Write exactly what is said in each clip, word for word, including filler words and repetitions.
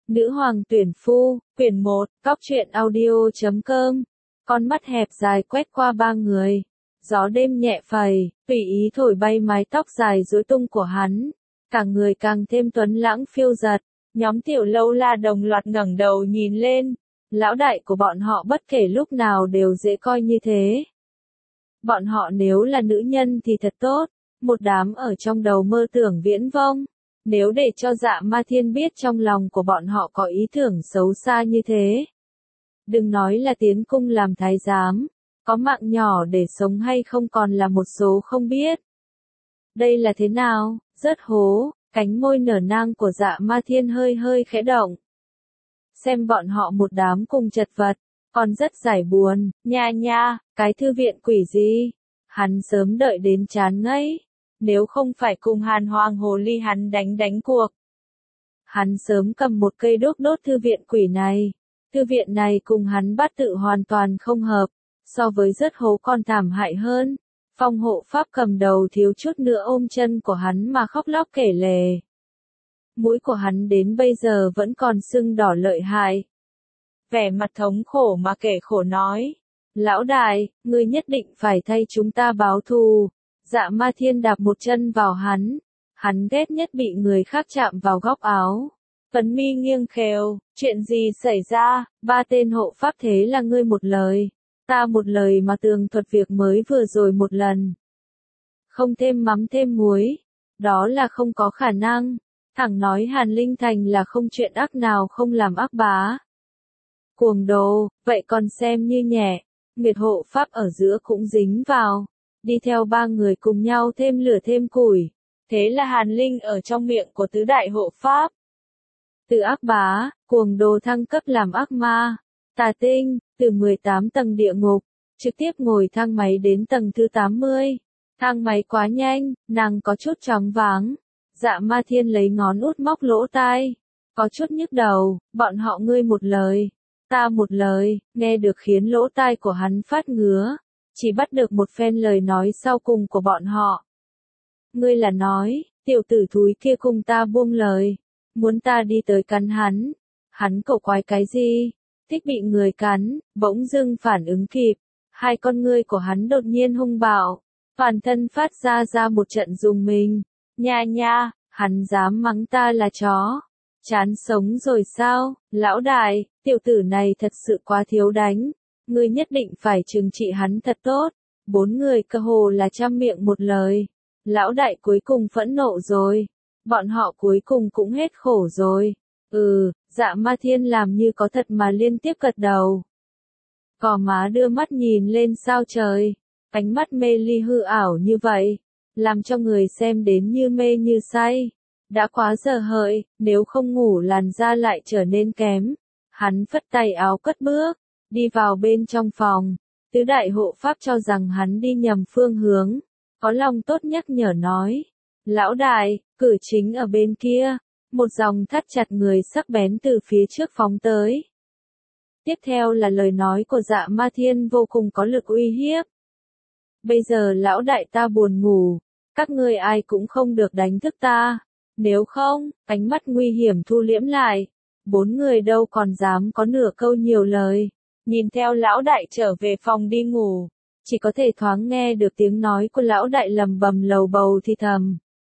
Nữ hoàng tuyển phu, quyển một, cóc truyện audio chấm com. Con mắt hẹp dài quét qua ba người. Gió đêm nhẹ phẩy, tùy ý thổi bay mái tóc dài rối tung của hắn. Cả người càng thêm tuấn lãng phiêu dật. Nhóm tiểu lâu la đồng loạt ngẩng đầu nhìn lên. Lão đại của bọn họ bất kể lúc nào đều dễ coi như thế. Bọn họ nếu là nữ nhân thì thật tốt. Một đám ở trong đầu mơ tưởng viễn vông. Nếu để cho Dạ Ma Thiên biết trong lòng của bọn họ có ý tưởng xấu xa như thế. Đừng nói là tiến cung làm thái giám, có mạng nhỏ để sống hay không còn là một số không biết. Đây là thế nào, rớt hố, cánh môi nở nang của Dạ Ma Thiên hơi hơi khẽ động. Xem bọn họ một đám cùng chật vật, còn rất giải buồn, nha nha, cái thư viện quỷ gì, hắn sớm đợi đến chán ngấy. Nếu không phải cùng Hàn Hoàng Hồ Ly hắn đánh đánh cuộc. Hắn sớm cầm một cây đốt đốt thư viện quỷ này. Thư viện này cùng hắn bát tự hoàn toàn không hợp. So với rất hố còn thảm hại hơn. Phong hộ pháp cầm đầu thiếu chút nữa ôm chân của hắn mà khóc lóc kể lể. Mũi của hắn đến bây giờ vẫn còn sưng đỏ lợi hại. Vẻ mặt thống khổ mà kể khổ nói. Lão đại, ngươi nhất định phải thay chúng ta báo thù. Dạ Ma Thiên đạp một chân vào hắn. Hắn ghét nhất bị người khác chạm vào góc áo. Tuấn mi nghiêng khều, chuyện gì xảy ra, ba tên hộ pháp thế là ngươi một lời. Ta một lời mà tường thuật việc mới vừa rồi một lần. Không thêm mắm thêm muối. Đó là không có khả năng. Thẳng nói Hàn Linh Thành là không chuyện ác nào không làm ác bá. Cuồng đồ, vậy còn xem như nhẹ. Nguyệt hộ pháp ở giữa cũng dính vào. Đi theo ba người cùng nhau thêm lửa thêm củi. Thế là Hàn Linh ở trong miệng của tứ đại hộ pháp. Từ ác bá, cuồng đồ thăng cấp làm ác ma. Tà tinh, từ mười tám tầng địa ngục, trực tiếp ngồi thang máy đến tầng thứ tám mươi. Thang máy quá nhanh, nàng có chút choáng váng. Dạ Ma Thiên lấy ngón út móc lỗ tai. Có chút nhức đầu, bọn họ ngươi một lời. Ta một lời, nghe được khiến lỗ tai của hắn phát ngứa. Chỉ bắt được một phen lời nói sau cùng của bọn họ. Ngươi là nói, tiểu tử thúi kia cùng ta buông lời. Muốn ta đi tới cắn hắn. Hắn cẩu quái cái gì? Thích bị người cắn, bỗng dưng phản ứng kịp. Hai con ngươi của hắn đột nhiên hung bạo. Toàn thân phát ra ra một trận rùng mình. Nha nha, hắn dám mắng ta là chó. Chán sống rồi sao, lão đại, tiểu tử này thật sự quá thiếu đánh. Ngươi nhất định phải trừng trị hắn thật tốt. Bốn người cơ hồ là trăm miệng một lời. Lão đại cuối cùng phẫn nộ rồi. Bọn họ cuối cùng cũng hết khổ rồi. Ừ, Dạ Ma Thiên làm như có thật mà liên tiếp gật đầu. Cò má đưa mắt nhìn lên sao trời. Ánh mắt mê ly hư ảo như vậy. Làm cho người xem đến như mê như say. Đã quá giờ hợi, nếu không ngủ làn da lại trở nên kém. Hắn phất tay áo cất bước. Đi vào bên trong phòng, tứ đại hộ pháp cho rằng hắn đi nhầm phương hướng, có lòng tốt nhắc nhở nói. Lão đại, cử chính ở bên kia, một dòng thắt chặt người sắc bén từ phía trước phóng tới. Tiếp theo là lời nói của Dạ Ma Thiên vô cùng có lực uy hiếp. Bây giờ lão đại ta buồn ngủ, các ngươi ai cũng không được đánh thức ta, nếu không, ánh mắt nguy hiểm thu liễm lại, bốn người đâu còn dám có nửa câu nhiều lời. Nhìn theo lão đại trở về phòng đi ngủ, chỉ có thể thoáng nghe được tiếng nói của lão đại lầm bầm lầu bầu thì thầm.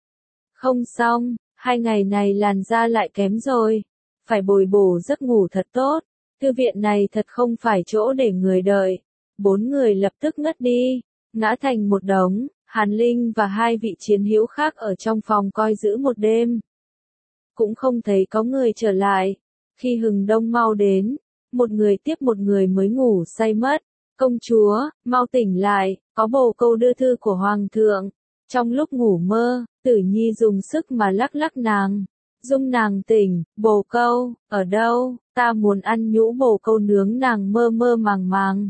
Không xong, hai ngày này làn da lại kém rồi, phải bồi bổ giấc ngủ thật tốt, thư viện này thật không phải chỗ để người đợi. Bốn người lập tức ngất đi, ngã thành một đống, Hàn Linh và hai vị chiến hữu khác ở trong phòng coi giữ một đêm. Cũng không thấy có người trở lại, khi hừng đông mau đến. Một người tiếp một người mới ngủ say mất. Công chúa, mau tỉnh lại, có bồ câu đưa thư của hoàng thượng. Trong lúc ngủ mơ, Tử Nhi dùng sức mà lắc lắc nàng. Dung nàng tỉnh, bồ câu, ở đâu, ta muốn ăn nhũ bồ câu nướng, nàng mơ mơ màng màng.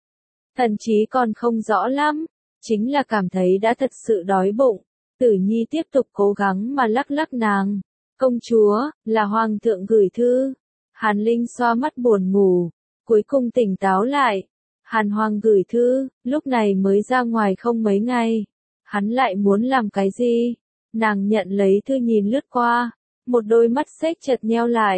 Thần chí còn không rõ lắm, chính là cảm thấy đã thật sự đói bụng. Tử Nhi tiếp tục cố gắng mà lắc lắc nàng. Công chúa, là hoàng thượng gửi thư. Hàn Linh xoa mắt buồn ngủ, cuối cùng tỉnh táo lại. Hàn Hoàng gửi thư, lúc này mới ra ngoài không mấy ngày. Hắn lại muốn làm cái gì? Nàng nhận lấy thư nhìn lướt qua, một đôi mắt xếch chật nheo lại.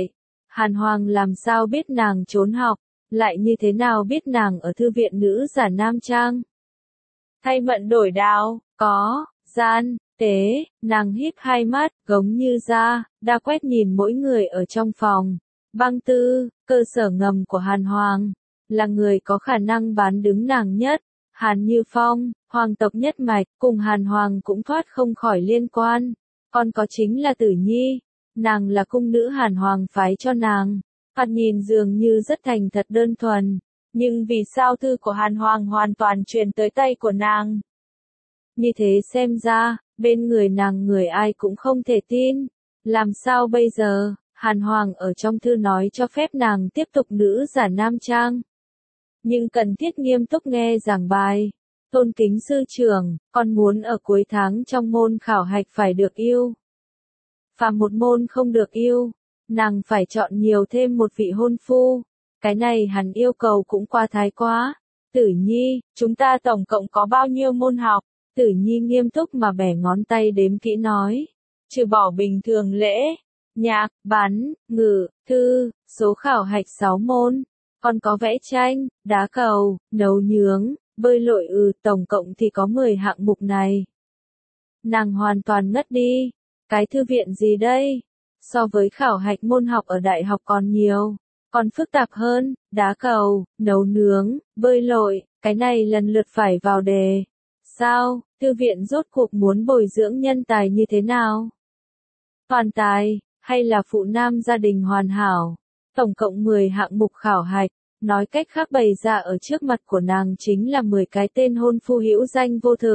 Hàn Hoàng làm sao biết nàng trốn học, lại như thế nào biết nàng ở thư viện nữ giả nam trang. Thay mận đổi đao, có, gian, tế, nàng híp hai mắt, gống như da, đa quét nhìn mỗi người ở trong phòng. Băng Tư, cơ sở ngầm của Hàn Hoàng, là người có khả năng bán đứng nàng nhất. Hàn Như Phong, hoàng tộc nhất mạch, cùng Hàn Hoàng cũng thoát không khỏi liên quan. Còn có chính là Tử Nhi, nàng là cung nữ Hàn Hoàng phái cho nàng. Thoạt nhìn dường như rất thành thật đơn thuần, nhưng vì sao thư của Hàn Hoàng hoàn toàn truyền tới tay của nàng? Như thế xem ra, bên người nàng người ai cũng không thể tin. Làm sao bây giờ? Hàn Hoàng ở trong thư nói cho phép nàng tiếp tục nữ giả nam trang, nhưng cần thiết nghiêm túc nghe giảng bài. Tôn kính sư trưởng, con muốn ở cuối tháng trong môn khảo hạch phải được yêu. Phàm một môn không được yêu, nàng phải chọn nhiều thêm một vị hôn phu. Cái này hắn yêu cầu cũng quá thái quá. Tử Nhi, chúng ta tổng cộng có bao nhiêu môn học? Tử Nhi nghiêm túc mà bẻ ngón tay đếm kỹ nói. Trừ bỏ bình thường lễ, nhạc, bắn, ngữ, thư, số khảo hạch sáu môn. Còn có vẽ tranh, đá cầu, nấu nướng, bơi lội ừ tổng cộng thì có mười hạng mục này. Nàng hoàn toàn ngất đi. Cái thư viện gì đây? So với khảo hạch môn học ở đại học còn nhiều, còn phức tạp hơn, đá cầu, nấu nướng, bơi lội, cái này lần lượt phải vào đề. Sao, thư viện rốt cuộc muốn bồi dưỡng nhân tài như thế nào? Toàn tài, hay là phụ nam gia đình hoàn hảo? Tổng cộng mười hạng mục khảo hạch, nói cách khác bày ra ở trước mặt của nàng chính là mười cái tên hôn phu hữu danh vô thực.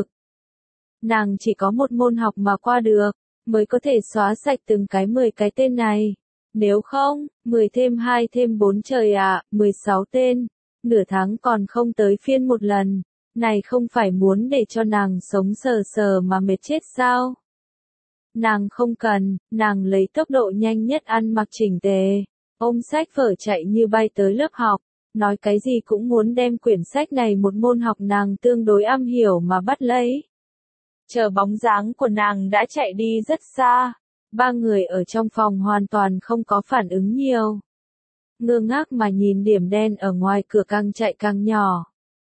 Nàng chỉ có một môn học mà qua được, mới có thể xóa sạch từng cái mười cái tên này. Nếu không, mười thêm hai thêm bốn trời ạ, mười sáu tên, nửa tháng còn không tới phiên một lần. Này không phải muốn để cho nàng sống sờ sờ mà mệt chết sao? Nàng không cần, nàng lấy tốc độ nhanh nhất ăn mặc chỉnh tề, ôm sách vở chạy như bay tới lớp học, nói cái gì cũng muốn đem quyển sách này một môn học nàng tương đối am hiểu mà bắt lấy. Chờ bóng dáng của nàng đã chạy đi rất xa, ba người ở trong phòng hoàn toàn không có phản ứng nhiều. Ngơ ngác mà nhìn điểm đen ở ngoài cửa càng chạy càng nhỏ.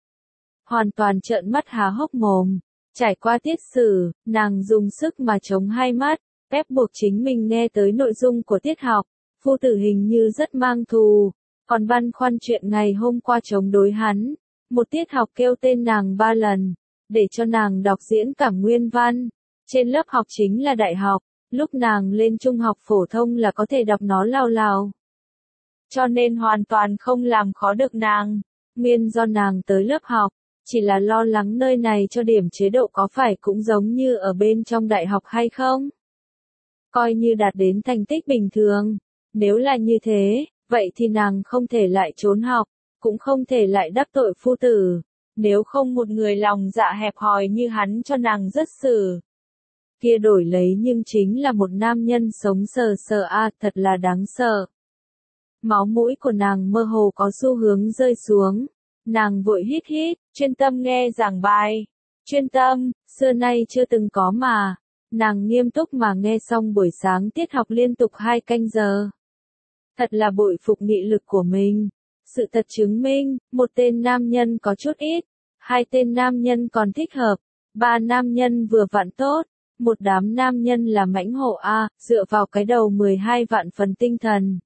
Hoàn toàn trợn mắt há hốc mồm. Trải qua tiết sử, nàng dùng sức mà chống hai mắt, ép buộc chính mình nghe tới nội dung của tiết học. Phu tử hình như rất mang thù, còn băn khoăn chuyện ngày hôm qua chống đối hắn. Một tiết học kêu tên nàng ba lần, để cho nàng đọc diễn cảm nguyên văn. Trên lớp học chính là đại học, lúc nàng lên trung học phổ thông là có thể đọc nó lao lao. Cho nên hoàn toàn không làm khó được nàng. Nguyên do nàng tới lớp học, chỉ là lo lắng nơi này cho điểm chế độ có phải cũng giống như ở bên trong đại học hay không? Coi như đạt đến thành tích bình thường. Nếu là như thế, vậy thì nàng không thể lại trốn học, cũng không thể lại đắc tội phu tử. Nếu không một người lòng dạ hẹp hòi như hắn cho nàng rất xử. Kia đổi lấy nhưng chính là một nam nhân sống sờ sờ a à, thật là đáng sợ. Máu mũi của nàng mơ hồ có xu hướng rơi xuống. Nàng vội hít hít, chuyên tâm nghe giảng bài. Chuyên tâm, xưa nay chưa từng có mà. Nàng nghiêm túc mà nghe xong buổi sáng tiết học liên tục hai canh giờ. Thật là bội phục nghị lực của mình. Sự thật chứng minh, một tên nam nhân có chút ít, hai tên nam nhân còn thích hợp, ba nam nhân vừa vặn tốt, một đám nam nhân là mãnh hổ a, dựa vào cái đầu mười hai vạn phần tinh thần.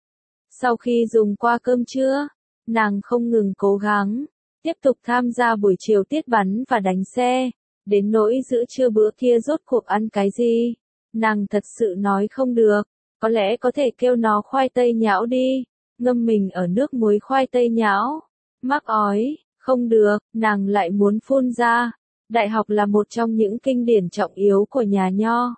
Sau khi dùng qua cơm trưa, nàng không ngừng cố gắng, tiếp tục tham gia buổi chiều tiết bắn và đánh xe, đến nỗi giữa trưa bữa kia rốt cuộc ăn cái gì, nàng thật sự nói không được, có lẽ có thể kêu nó khoai tây nhão đi, ngâm mình ở nước muối khoai tây nhão, mắc ói, không được, nàng lại muốn phun ra, đại học là một trong những kinh điển trọng yếu của nhà Nho.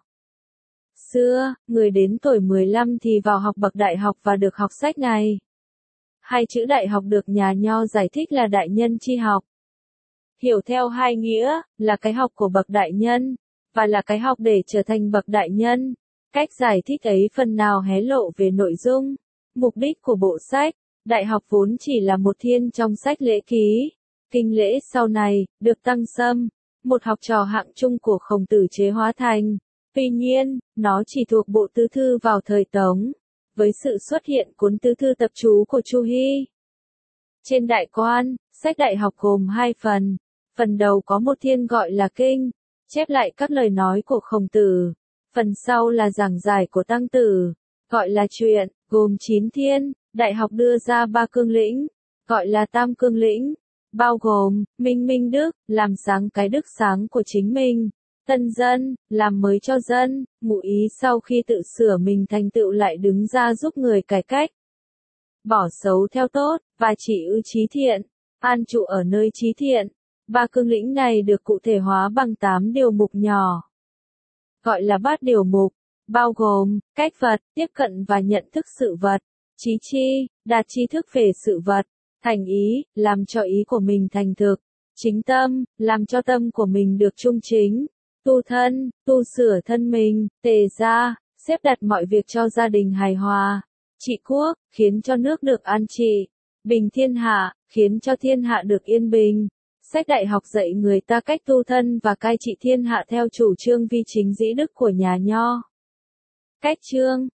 Xưa, người đến tuổi mười lăm thì vào học bậc đại học và được học sách này. Hai chữ đại học được nhà Nho giải thích là đại nhân chi học. Hiểu theo hai nghĩa, là cái học của bậc đại nhân, và là cái học để trở thành bậc đại nhân. Cách giải thích ấy phần nào hé lộ về nội dung, mục đích của bộ sách. Đại học vốn chỉ là một thiên trong sách lễ ký. Kinh lễ sau này, được Tăng Sâm, một học trò hạng trung của Khổng Tử chế hóa thành. Tuy nhiên, nó chỉ thuộc bộ tứ thư vào thời Tống. với sự xuất hiện cuốn tứ thư tập chú của Chu Hy. Trên đại quan, sách đại học gồm hai phần. Phần đầu có một thiên gọi là kinh, chép lại các lời nói của Khổng Tử. Phần sau là giảng giải của Tăng Tử, gọi là truyện, gồm chín thiên. Đại học đưa ra ba cương lĩnh, gọi là tam cương lĩnh, bao gồm, minh minh đức, làm sáng cái đức sáng của chính mình. Tân dân, làm mới cho dân, ngụ ý sau khi tự sửa mình thành tựu lại đứng ra giúp người cải cách. Bỏ xấu theo tốt, và chỉ ư chí thiện, an trụ ở nơi chí thiện. Ba cương lĩnh này được cụ thể hóa bằng tám điều mục nhỏ, gọi là bát điều mục, bao gồm, cách vật, tiếp cận và nhận thức sự vật, trí chi, đạt tri thức về sự vật, thành ý, làm cho ý của mình thành thực, chính tâm, làm cho tâm của mình được trung chính, tu thân, tu sửa thân mình, tề gia, xếp đặt mọi việc cho gia đình hài hòa, trị quốc, khiến cho nước được an trị, bình thiên hạ, khiến cho thiên hạ được yên bình. Sách đại học dạy người ta cách tu thân và cai trị thiên hạ theo chủ trương vi chính dĩ đức của nhà Nho. Cách chương,